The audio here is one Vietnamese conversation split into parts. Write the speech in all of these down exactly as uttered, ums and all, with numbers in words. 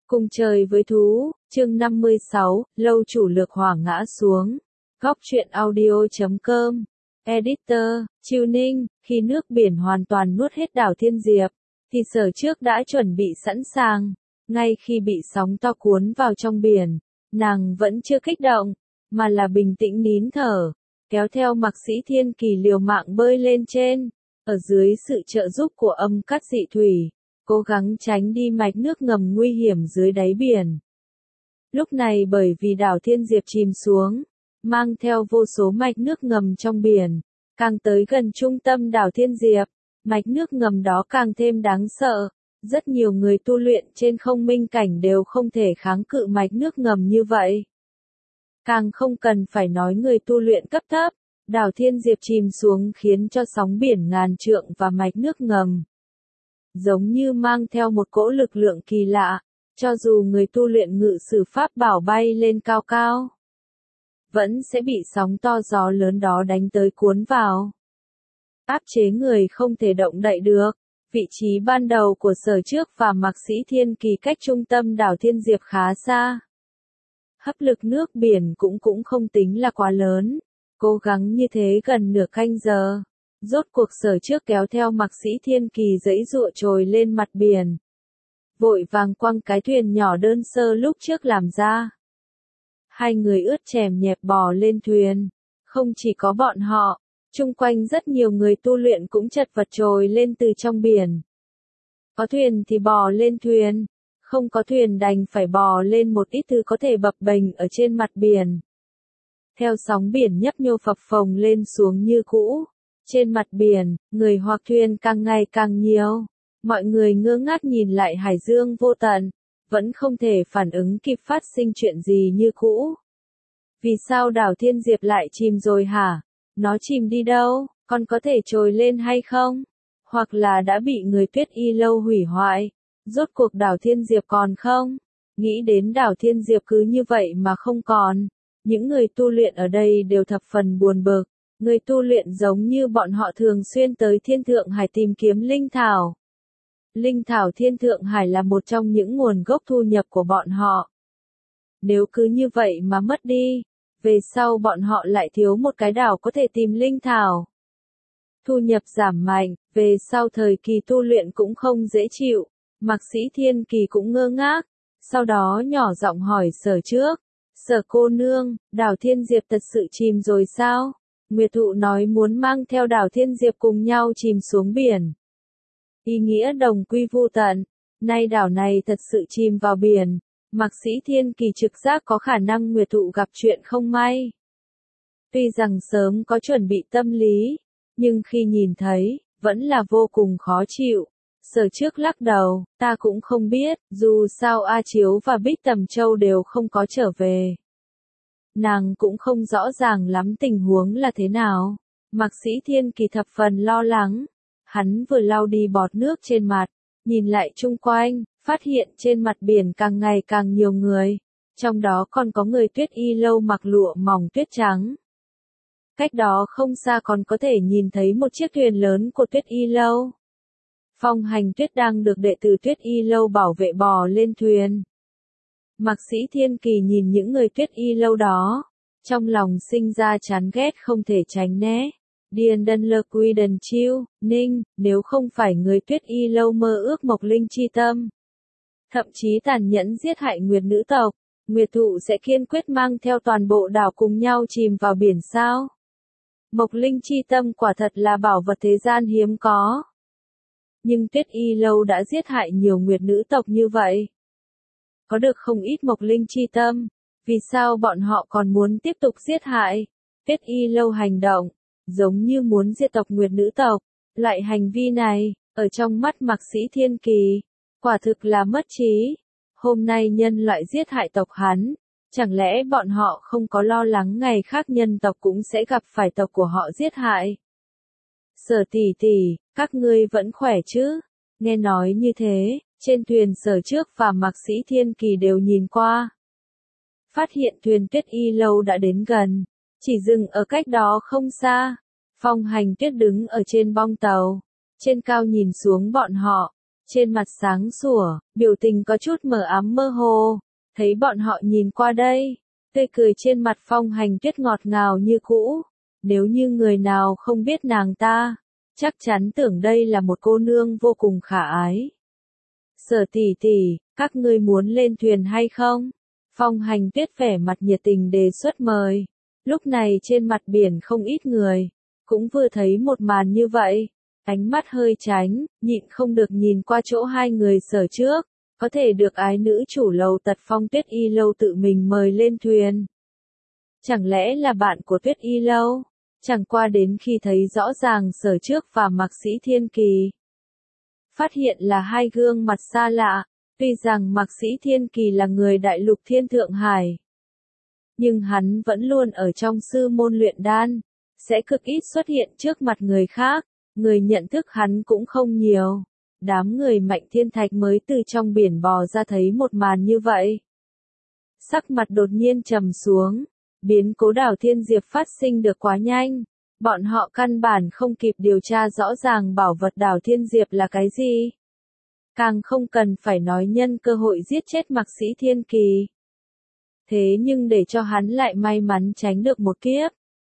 Cùng trời với thú, chương năm mươi sáu, lâu chủ lược hỏa ngã xuống. Góc truyện audio chấm com, Editor, Chiêu Ninh, khi nước biển hoàn toàn nuốt hết đảo Thiên Diệp, thì Sở Trước đã chuẩn bị sẵn sàng. Ngay khi bị sóng to cuốn vào trong biển, nàng vẫn chưa kích động, mà là bình tĩnh nín thở, kéo theo Mạc Sĩ Thiên Kỳ liều mạng bơi lên trên, ở dưới sự trợ giúp của âm cắt dị thủy, cố gắng tránh đi mạch nước ngầm nguy hiểm dưới đáy biển. Lúc này bởi vì đảo Thiên Diệp chìm xuống, mang theo vô số mạch nước ngầm trong biển, càng tới gần trung tâm đảo Thiên Diệp, mạch nước ngầm đó càng thêm đáng sợ. Rất nhiều người tu luyện trên không minh cảnh đều không thể kháng cự mạch nước ngầm như vậy. Càng không cần phải nói người tu luyện cấp thấp, đảo Thiên Diệp chìm xuống khiến cho sóng biển ngàn trượng và mạch nước ngầm giống như mang theo một cỗ lực lượng kỳ lạ, cho dù người tu luyện ngự sử pháp bảo bay lên cao cao, vẫn sẽ bị sóng to gió lớn đó đánh tới cuốn vào, áp chế người không thể động đậy được. Vị trí ban đầu của Sở Trước và Mạc Sĩ Thiên Kỳ cách trung tâm đảo Thiên Diệp khá xa. Hấp lực nước biển cũng cũng không tính là quá lớn, cố gắng như thế gần nửa canh giờ. Rốt cuộc Sở Trước kéo theo Mạc Sĩ Thiên Kỳ giãy giụa trồi lên mặt biển. Vội vàng quăng cái thuyền nhỏ đơn sơ lúc trước làm ra. Hai người ướt chèm nhẹp bò lên thuyền. Không chỉ có bọn họ, chung quanh rất nhiều người tu luyện cũng chật vật trồi lên từ trong biển. Có thuyền thì bò lên thuyền, không có thuyền đành phải bò lên một ít thứ có thể bập bềnh ở trên mặt biển. Theo sóng biển nhấp nhô phập phồng lên xuống như cũ. Trên mặt biển, người hoặc thuyền càng ngày càng nhiều. Mọi người ngơ ngác nhìn lại hải dương vô tận, vẫn không thể phản ứng kịp phát sinh chuyện gì như cũ. Vì sao đảo Thiên Diệp lại chìm rồi hả? Nó chìm đi đâu? Còn có thể trồi lên hay không? Hoặc là đã bị người Tuyết Y Lâu hủy hoại? Rốt cuộc đảo Thiên Diệp còn không? Nghĩ đến đảo Thiên Diệp cứ như vậy mà không còn. Những người tu luyện ở đây đều thập phần buồn bực. Người tu luyện giống như bọn họ thường xuyên tới Thiên Thượng Hải tìm kiếm linh thảo. Linh thảo Thiên Thượng Hải là một trong những nguồn gốc thu nhập của bọn họ. Nếu cứ như vậy mà mất đi, về sau bọn họ lại thiếu một cái đảo có thể tìm linh thảo. Thu nhập giảm mạnh, về sau thời kỳ tu luyện cũng không dễ chịu. Mạc Sĩ Thiên Kỳ cũng ngơ ngác, sau đó nhỏ giọng hỏi Sở Trước. Sở cô nương, đảo Thiên Diệp thật sự chìm rồi sao? Nguyệt Thụ nói muốn mang theo đảo Thiên Diệp cùng nhau chìm xuống biển. Ý nghĩa đồng quy vu tận, nay đảo này thật sự chìm vào biển. Mạc Sĩ Thiên Kỳ trực giác có khả năng Nguyệt Thụ gặp chuyện không may. Tuy rằng sớm có chuẩn bị tâm lý, nhưng khi nhìn thấy, vẫn là vô cùng khó chịu. Sở Trước lắc đầu, ta cũng không biết, dù sao A Chiếu và Bích Tầm Châu đều không có trở về. Nàng cũng không rõ ràng lắm tình huống là thế nào. Mạc Sĩ Thiên Kỳ thập phần lo lắng. Hắn vừa lau đi bọt nước trên mặt, nhìn lại chung quanh, phát hiện trên mặt biển càng ngày càng nhiều người. Trong đó còn có người Tuyết Y Lâu mặc lụa mỏng tuyết trắng. Cách đó không xa còn có thể nhìn thấy một chiếc thuyền lớn của Tuyết Y Lâu. Phong Hành Tuyết đang được đệ tử Tuyết Y Lâu bảo vệ bò lên thuyền. Mạc Sĩ Thiên Kỳ nhìn những người Tuyết Y Lâu đó, trong lòng sinh ra chán ghét không thể tránh né. Điền Đân Lơ Quy Đần Chiêu, Ninh, nếu không phải người Tuyết Y Lâu mơ ước Mộc Linh chi tâm, thậm chí tàn nhẫn giết hại Nguyệt nữ tộc, Nguyệt Thụ sẽ kiên quyết mang theo toàn bộ đảo cùng nhau chìm vào biển sao? Mộc Linh chi tâm quả thật là bảo vật thế gian hiếm có. Nhưng Tuyết Y Lâu đã giết hại nhiều Nguyệt nữ tộc như vậy. Có được không ít Mộc Linh chi tâm, vì sao bọn họ còn muốn tiếp tục giết hại? Tuyết Y Lâu hành động, giống như muốn diệt tộc Nguyệt nữ tộc. Loại hành vi này, ở trong mắt Mạc Sĩ Thiên Kỳ, quả thực là mất trí. Hôm nay nhân loại giết hại tộc hắn, chẳng lẽ bọn họ không có lo lắng ngày khác nhân tộc cũng sẽ gặp phải tộc của họ giết hại? Sở tỷ tỷ, các ngươi vẫn khỏe chứ? Nghe nói như thế, trên thuyền Sở Trước và Mạc Sĩ Thiên Kỳ đều nhìn qua. Phát hiện thuyền Tuyết Y Lâu đã đến gần, chỉ dừng ở cách đó không xa. Phong Hành Tuyết đứng ở trên bong tàu, trên cao nhìn xuống bọn họ, trên mặt sáng sủa, biểu tình có chút mờ ám mơ hồ. Thấy bọn họ nhìn qua đây, tươi cười trên mặt Phong Hành Tuyết ngọt ngào như cũ. Nếu như người nào không biết nàng ta, chắc chắn tưởng đây là một cô nương vô cùng khả ái. Sở tỷ tỷ, các ngươi muốn lên thuyền hay không? Phong Hành Tuyết vẻ mặt nhiệt tình đề xuất mời. Lúc này trên mặt biển không ít người, cũng vừa thấy một màn như vậy. Ánh mắt hơi tránh, nhịn không được nhìn qua chỗ hai người Sở trước. Có thể được ái nữ chủ lầu Tật Phong Tuyết Y Lâu tự mình mời lên thuyền. Chẳng lẽ là bạn của Tuyết Y Lâu? Chẳng qua đến khi thấy rõ ràng Sở trước và Mạc Sĩ Thiên Kỳ. Phát hiện là hai gương mặt xa lạ, tuy rằng Mạc Sĩ Thiên Kỳ là người đại lục Thiên Thượng Hải. Nhưng hắn vẫn luôn ở trong sư môn luyện đan, sẽ cực ít xuất hiện trước mặt người khác, người nhận thức hắn cũng không nhiều. Đám người Mạnh Thiên Thạch mới từ trong biển bò ra thấy một màn như vậy. Sắc mặt đột nhiên trầm xuống, biến cố Đào Thiên Diệp phát sinh được quá nhanh. Bọn họ căn bản không kịp điều tra rõ ràng bảo vật Đào Thiên Diệp là cái gì. Càng không cần phải nói nhân cơ hội giết chết Mạc Sĩ Thiên Kỳ. Thế nhưng để cho hắn lại may mắn tránh được một kiếp.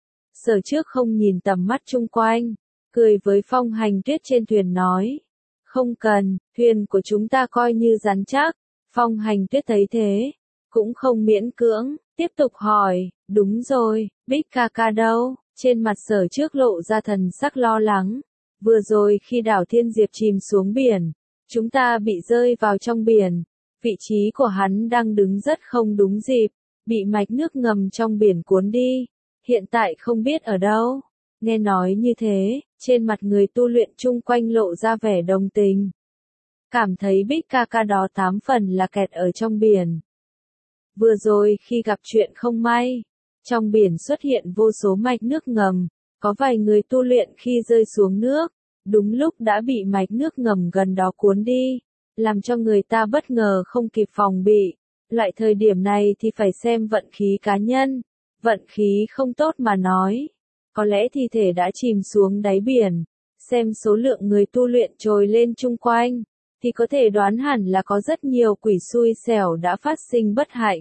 Sở trước không nhìn tầm mắt chung quanh, cười với Phong Hành Tuyết trên thuyền nói. Không cần, thuyền của chúng ta coi như rắn chắc. Phong Hành Tuyết thấy thế, cũng không miễn cưỡng, tiếp tục hỏi, đúng rồi, Bích ca ca đâu? Trên mặt Sở trước lộ ra thần sắc lo lắng. Vừa rồi khi đảo Thiên Diệp chìm xuống biển, chúng ta bị rơi vào trong biển. Vị trí của hắn đang đứng rất không đúng dịp, bị mạch nước ngầm trong biển cuốn đi. Hiện tại không biết ở đâu. Nghe nói như thế, trên mặt người tu luyện chung quanh lộ ra vẻ đồng tình. Cảm thấy Bích ca ca đó tám phần là kẹt ở trong biển. Vừa rồi khi gặp chuyện không may, trong biển xuất hiện vô số mạch nước ngầm, có vài người tu luyện khi rơi xuống nước, đúng lúc đã bị mạch nước ngầm gần đó cuốn đi, làm cho người ta bất ngờ không kịp phòng bị. Loại thời điểm này thì phải xem vận khí cá nhân, vận khí không tốt mà nói. Có lẽ thi thể đã chìm xuống đáy biển, xem số lượng người tu luyện trồi lên chung quanh, thì có thể đoán hẳn là có rất nhiều quỷ xui xẻo đã phát sinh bất hạnh.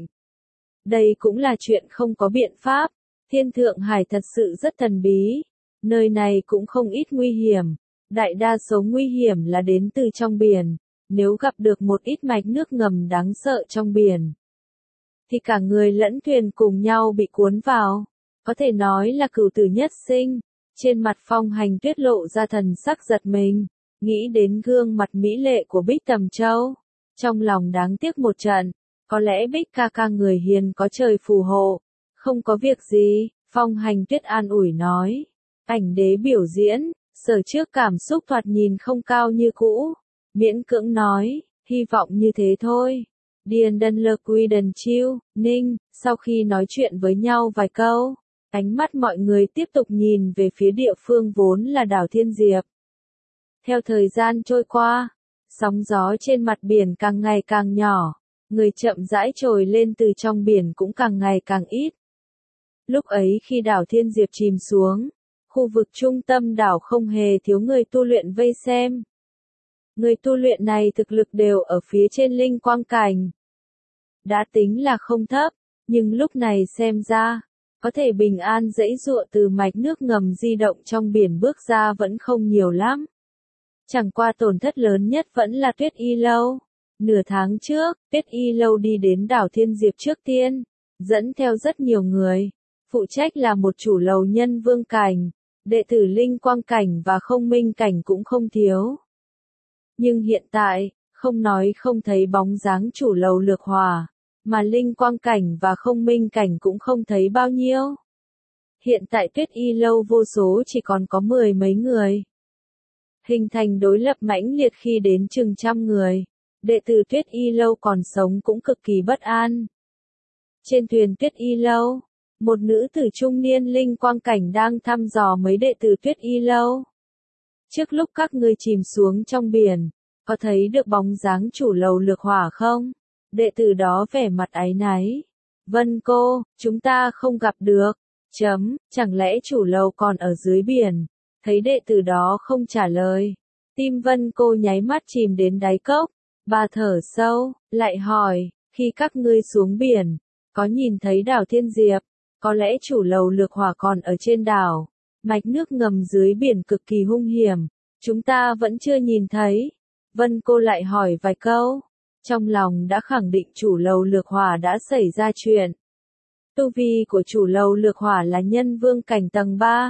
Đây cũng là chuyện không có biện pháp, Thiên Thượng Hải thật sự rất thần bí, nơi này cũng không ít nguy hiểm, đại đa số nguy hiểm là đến từ trong biển, nếu gặp được một ít mạch nước ngầm đáng sợ trong biển, thì cả người lẫn thuyền cùng nhau bị cuốn vào. Có thể nói là cửu tử nhất sinh. Trên mặt Phong Hành Tuyết lộ ra thần sắc giật mình, nghĩ đến gương mặt mỹ lệ của Bích Tầm Châu. Trong lòng đáng tiếc một trận, có lẽ Bích ca ca người hiền có trời phù hộ. Không có việc gì, Phong Hành Tuyết an ủi nói. Ảnh đế biểu diễn, Sở trước cảm xúc thoạt nhìn không cao như cũ. Miễn cưỡng nói, hy vọng như thế thôi. Điền Đân Lơ Quy Đần Chiêu, Ninh, sau khi nói chuyện với nhau vài câu. Ánh mắt mọi người tiếp tục nhìn về phía địa phương vốn là đảo Thiên Diệp. Theo thời gian trôi qua, sóng gió trên mặt biển càng ngày càng nhỏ, người chậm rãi trồi lên từ trong biển cũng càng ngày càng ít. Lúc ấy khi đảo Thiên Diệp chìm xuống, khu vực trung tâm đảo không hề thiếu người tu luyện vây xem. Người tu luyện này thực lực đều ở phía trên linh quang cảnh. Đã tính là không thấp, nhưng lúc này xem ra, có thể bình an dãy dụa từ mạch nước ngầm di động trong biển bước ra vẫn không nhiều lắm. Chẳng qua tổn thất lớn nhất vẫn là Tuyết Y Lâu. Nửa tháng trước, Tuyết Y Lâu đi đến đảo Thiên Diệp trước tiên, dẫn theo rất nhiều người. Phụ trách là một chủ lầu nhân vương cảnh, đệ tử linh quang cảnh và không minh cảnh cũng không thiếu. Nhưng hiện tại, không nói không thấy bóng dáng chủ lầu Lược Hòa, mà linh quang cảnh và không minh cảnh cũng không thấy bao nhiêu. Hiện tại Tuyết Y Lâu vô số chỉ còn có mười mấy người. Hình thành đối lập mãnh liệt khi đến chừng trăm người. Đệ tử Tuyết Y Lâu còn sống cũng cực kỳ bất an. Trên thuyền Tuyết Y Lâu, một nữ tử trung niên linh quang cảnh đang thăm dò mấy đệ tử Tuyết Y Lâu. Trước lúc các ngươi chìm xuống trong biển, có thấy được bóng dáng chủ lầu Lược Hỏa không? Đệ tử đó vẻ mặt áy náy. Vân cô, chúng ta không gặp được. Chấm, chẳng lẽ chủ lầu còn ở dưới biển? Thấy đệ tử đó không trả lời, Tim Vân Cô nháy mắt chìm đến đáy cốc, bà thở sâu, lại hỏi, khi các ngươi xuống biển, có nhìn thấy đảo Thiên Diệp, có lẽ chủ lầu Lược Hỏa còn ở trên đảo, mạch nước ngầm dưới biển cực kỳ hung hiểm, chúng ta vẫn chưa nhìn thấy. Vân Cô lại hỏi vài câu, trong lòng đã khẳng định chủ lầu Lược Hỏa đã xảy ra chuyện. Tu vi của chủ lầu Lược Hỏa là nhân vương cảnh tầng ba.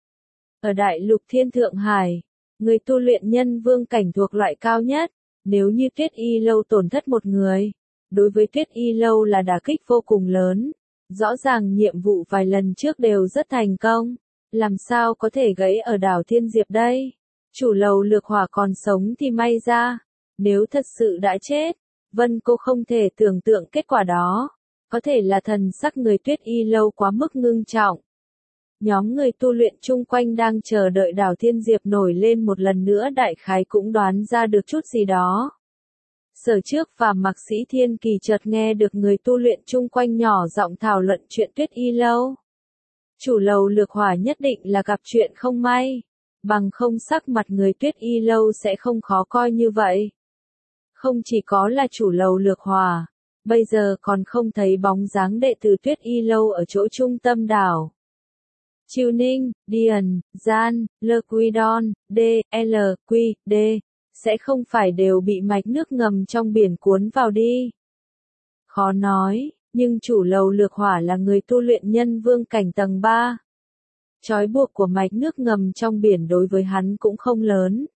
Ở đại lục Thiên Thượng Hải, người tu luyện nhân vương cảnh thuộc loại cao nhất, nếu như Tuyết Y Lâu tổn thất một người, đối với Tuyết Y Lâu là đả kích vô cùng lớn. Rõ ràng nhiệm vụ vài lần trước đều rất thành công, làm sao có thể gãy ở đảo Thiên Diệp đây? Chủ lầu Lược Hỏa còn sống thì may ra, nếu thật sự đã chết, Vân Cô không thể tưởng tượng kết quả đó. Có thể là thần sắc người Tuyết Y Lâu quá mức ngưng trọng. Nhóm người tu luyện chung quanh đang chờ đợi đảo Thiên Diệp nổi lên một lần nữa, đại khái cũng đoán ra được chút gì đó. Sở Trước và Mạc Sĩ Thiên Kỳ chợt nghe được người tu luyện chung quanh nhỏ giọng thảo luận chuyện Tuyết Y Lâu. Chủ lầu Lược Hỏa nhất định là gặp chuyện không may, bằng không sắc mặt người Tuyết Y Lâu sẽ không khó coi như vậy. Không chỉ có là chủ lầu Lược Hỏa, bây giờ còn không thấy bóng dáng đệ tử Tuyết Y Lâu ở chỗ trung tâm đảo. Chiêu Ninh, Điền, Gian, Lơ Quy Đon, D, L, Quy, D, sẽ không phải đều bị mạch nước ngầm trong biển cuốn vào đi. Khó nói, nhưng chủ lầu Lược Hỏa là người tu luyện nhân vương cảnh tầng ba. Trói buộc của mạch nước ngầm trong biển đối với hắn cũng không lớn.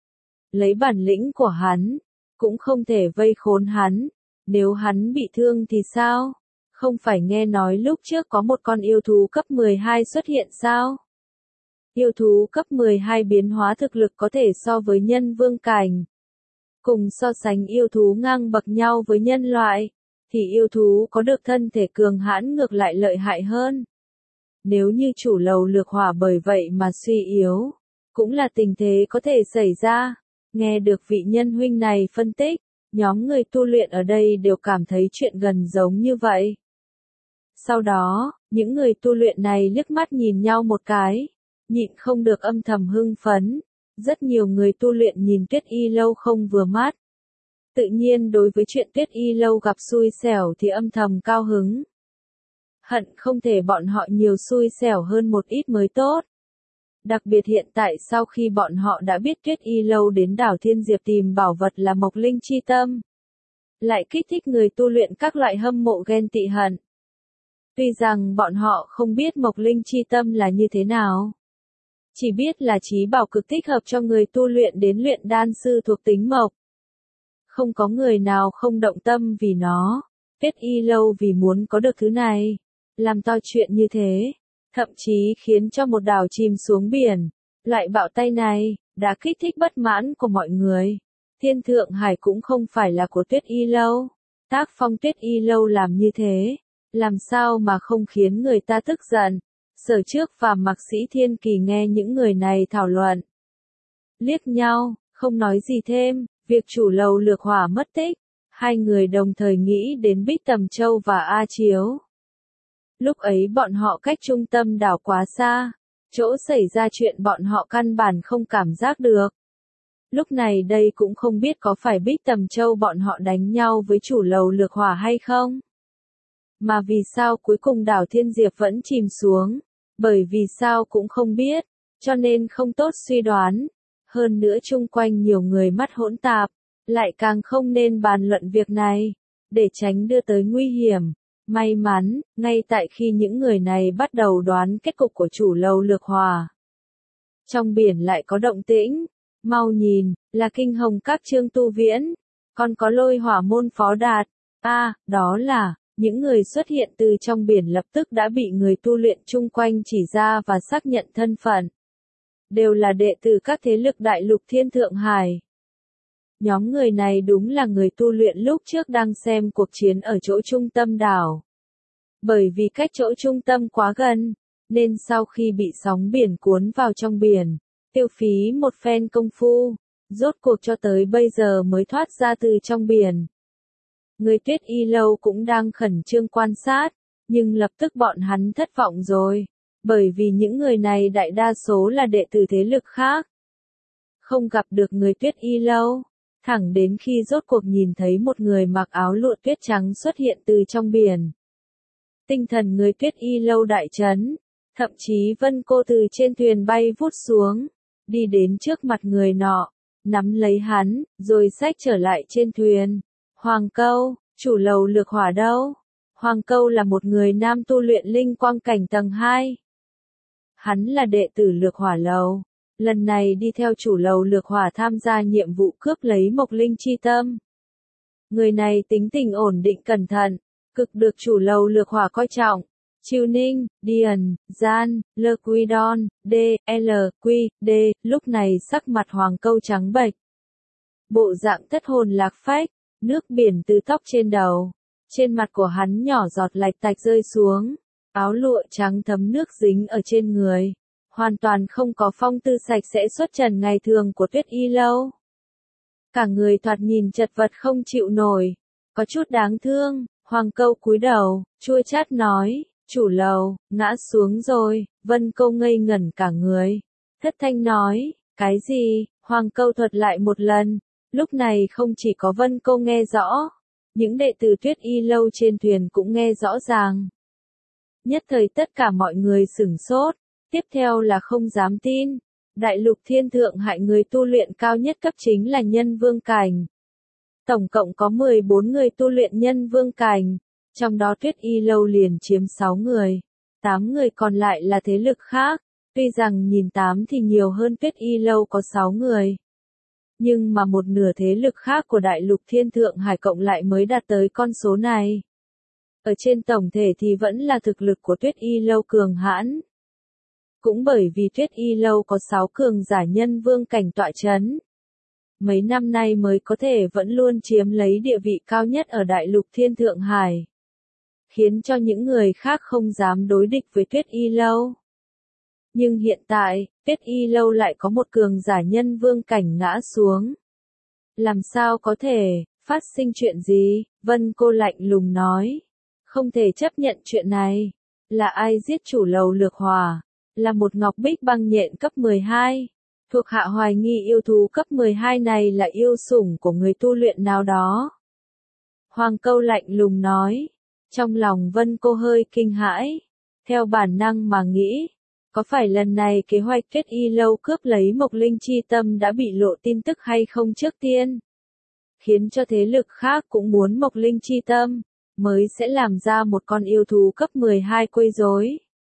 Lấy bản lĩnh của hắn, cũng không thể vây khốn hắn. Nếu hắn bị thương thì sao? Không phải nghe nói lúc trước có một con yêu thú cấp mười hai xuất hiện sao? Yêu thú cấp mười hai biến hóa thực lực có thể so với nhân vương cảnh. Cùng so sánh yêu thú ngang bậc nhau với nhân loại, thì yêu thú có được thân thể cường hãn ngược lại lợi hại hơn. Nếu như chủ lầu Lược Hỏa bởi vậy mà suy yếu, cũng là tình thế có thể xảy ra. Nghe được vị nhân huynh này phân tích, nhóm người tu luyện ở đây đều cảm thấy chuyện gần giống như vậy. Sau đó, những người tu luyện này liếc mắt nhìn nhau một cái, nhịn không được âm thầm hưng phấn. Rất nhiều người tu luyện nhìn Tuyết Y Lâu không vừa mắt. Tự nhiên đối với chuyện Tuyết Y Lâu gặp xui xẻo thì âm thầm cao hứng. Hận không thể bọn họ nhiều xui xẻo hơn một ít mới tốt. Đặc biệt hiện tại sau khi bọn họ đã biết Tuyết Y Lâu đến đảo Thiên Diệp tìm bảo vật là Mộc Linh chi tâm, lại kích thích người tu luyện các loại hâm mộ ghen tị hận. Tuy rằng bọn họ không biết Mộc Linh chi tâm là như thế nào, chỉ biết là trí bảo cực thích hợp cho người tu luyện đến luyện đan sư thuộc tính mộc. Không có người nào không động tâm vì nó. Tuyết Y Lâu vì muốn có được thứ này, làm to chuyện như thế, thậm chí khiến cho một đảo chìm xuống biển. Loại bạo tay này, đã kích thích bất mãn của mọi người. Thiên Thượng Hải cũng không phải là của Tuyết Y Lâu. Tác phong Tuyết Y Lâu làm như thế, làm sao mà không khiến người ta tức giận. Sở Trước và Mạc Sĩ Thiên Kỳ nghe những người này thảo luận, liếc nhau, không nói gì thêm. Việc chủ lầu Lược Hỏa mất tích, hai người đồng thời nghĩ đến Bích Tầm Châu và A Chiếu. Lúc ấy bọn họ cách trung tâm đảo quá xa, chỗ xảy ra chuyện bọn họ căn bản không cảm giác được. Lúc này đây cũng không biết có phải Bích Tầm Châu bọn họ đánh nhau với chủ lầu Lược Hỏa hay không. Mà vì sao cuối cùng đảo Thiên Diệp vẫn chìm xuống, bởi vì sao cũng không biết, cho nên không tốt suy đoán. Hơn nữa chung quanh nhiều người mắt hỗn tạp, lại càng không nên bàn luận việc này, để tránh đưa tới nguy hiểm. May mắn, ngay tại khi những người này bắt đầu đoán kết cục của chủ lầu Lược Hỏa, trong biển lại có động tĩnh. Mau nhìn, là Kinh Hồng Các Trương Tu Viễn, còn có Lôi Hỏa Môn Phó Đạt. A, à, đó là, những người xuất hiện từ trong biển lập tức đã bị người tu luyện chung quanh chỉ ra và xác nhận thân phận. Đều là đệ tử các thế lực đại lục Thiên Thượng Hải. Nhóm người này đúng là người tu luyện lúc trước đang xem cuộc chiến ở chỗ trung tâm đảo. Bởi vì cách chỗ trung tâm quá gần, nên sau khi bị sóng biển cuốn vào trong biển, tiêu phí một phen công phu, rốt cuộc cho tới bây giờ mới thoát ra từ trong biển. Người Tuyết Y Lâu cũng đang khẩn trương quan sát, nhưng lập tức bọn hắn thất vọng rồi. Bởi vì những người này đại đa số là đệ tử thế lực khác. không gặp được người Tuyết Y lâu, thẳng đến khi rốt cuộc nhìn thấy một người mặc áo lụa tuyết trắng xuất hiện từ trong biển. Tinh thần người Tuyết Y lâu đại chấn, thậm chí Vân Cô từ trên thuyền bay vút xuống, đi đến trước mặt người nọ, nắm lấy hắn, rồi xách trở lại trên thuyền. Hoàng Câu, chủ lầu Lược Hỏa đâu? Hoàng Câu là một người nam tu luyện linh quang cảnh tầng hai. Hắn là đệ tử Lược Hỏa lầu, lần này đi theo chủ lầu Lược Hỏa tham gia nhiệm vụ cướp lấy Mộc Linh chi tâm. Người này tính tình ổn định cẩn thận, cực được chủ lầu Lược Hỏa coi trọng. Chiêu Ninh, Điền, Gian, Lơ Quy Đon, D, L, Quy, D, lúc này sắc mặt Hoàng Câu trắng bệch. Bộ dạng thất hồn lạc phách, nước biển từ tóc trên đầu. Trên mặt của hắn nhỏ giọt lạch tạch rơi xuống, áo lụa trắng thấm nước dính ở trên người. Hoàn toàn không có phong tư sạch sẽ xuất trần ngày thường của Tuyết Y lâu. Cả người thoạt nhìn chật vật không chịu nổi, có chút đáng thương. Hoàng Câu cúi đầu, chua chát nói, chủ lầu, ngã xuống rồi. Vân Câu ngây ngẩn cả người, thất thanh nói, cái gì? Hoàng Câu thuật lại một lần, lúc này không chỉ có Vân Câu nghe rõ, những đệ tử Tuyết Y lâu trên thuyền cũng nghe rõ ràng. Nhất thời tất cả mọi người sửng sốt, tiếp theo là không dám tin. Đại lục thiên thượng hại người tu luyện cao nhất cấp chính là nhân vương cảnh. Tổng cộng có mười bốn người tu luyện nhân vương cảnh, trong đó Tuyết Y lâu liền chiếm sáu người, tám người còn lại là thế lực khác. Tuy rằng nhìn tám thì nhiều hơn Tuyết Y lâu có sáu người, nhưng mà một nửa thế lực khác của đại lục thiên thượng hải cộng lại mới đạt tới con số này. Ở trên tổng thể thì vẫn là thực lực của Tuyết Y lâu cường hãn. Cũng bởi vì Tuyết Y lâu có sáu cường giả nhân vương cảnh tọa chấn, mấy năm nay mới có thể vẫn luôn chiếm lấy địa vị cao nhất ở đại lục thiên thượng hải, khiến cho những người khác không dám đối địch với Tuyết Y lâu. Nhưng hiện tại, Tuyết Y lâu lại có một cường giả nhân vương cảnh ngã xuống. Làm sao có thể, phát sinh chuyện gì? Vân Cô lạnh lùng nói. Không thể chấp nhận chuyện này. Là ai giết chủ lầu Lược Hỏa? Là một ngọc bích băng nhện cấp mười hai. Thuộc hạ hoài nghi yêu thú cấp mười hai này là yêu sủng của người tu luyện nào đó. Hoàng Câu lạnh lùng nói. Trong lòng Vân Cô hơi kinh hãi. Theo bản năng mà nghĩ, có phải lần này kế hoạch Tuyết Y lâu cướp lấy Mộc Linh chi tâm đã bị lộ tin tức hay không trước tiên? Khiến cho thế lực khác cũng muốn Mộc Linh chi tâm, mới sẽ làm ra một con yêu thú cấp mười hai quấy rối.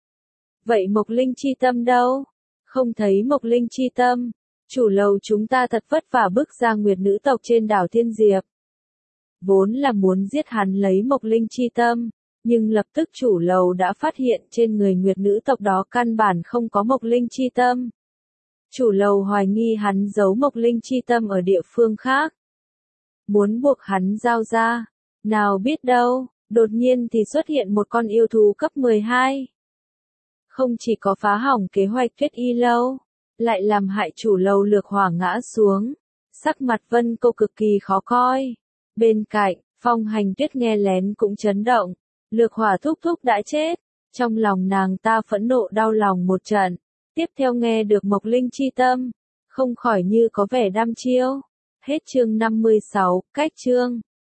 Vậy Mộc Linh chi tâm đâu? Không thấy Mộc Linh chi tâm. Chủ lầu chúng ta thật vất vả bước ra Nguyệt nữ tộc trên đảo Thiên Diệp. Vốn là muốn giết hắn lấy Mộc Linh chi tâm, nhưng lập tức chủ lầu đã phát hiện trên người Nguyệt nữ tộc đó căn bản không có Mộc Linh chi tâm. Chủ lầu hoài nghi hắn giấu Mộc Linh chi tâm ở địa phương khác, muốn buộc hắn giao ra. Nào biết đâu, đột nhiên thì xuất hiện một con yêu thú cấp mười hai. Không chỉ có phá hỏng kế hoạch Tuyết Y lâu, lại làm hại chủ lầu Lược Hỏa ngã xuống. Sắc mặt Vân Cô cực kỳ khó coi. Bên cạnh, Phong Hành Tuyết nghe lén cũng chấn động. Lược Hỏa thúc thúc đã chết. Trong lòng nàng ta phẫn nộ đau lòng một trận. Tiếp theo nghe được Mộc Linh chi tâm, không khỏi như có vẻ đăm chiêu. Hết chương năm mươi sáu, cách chương.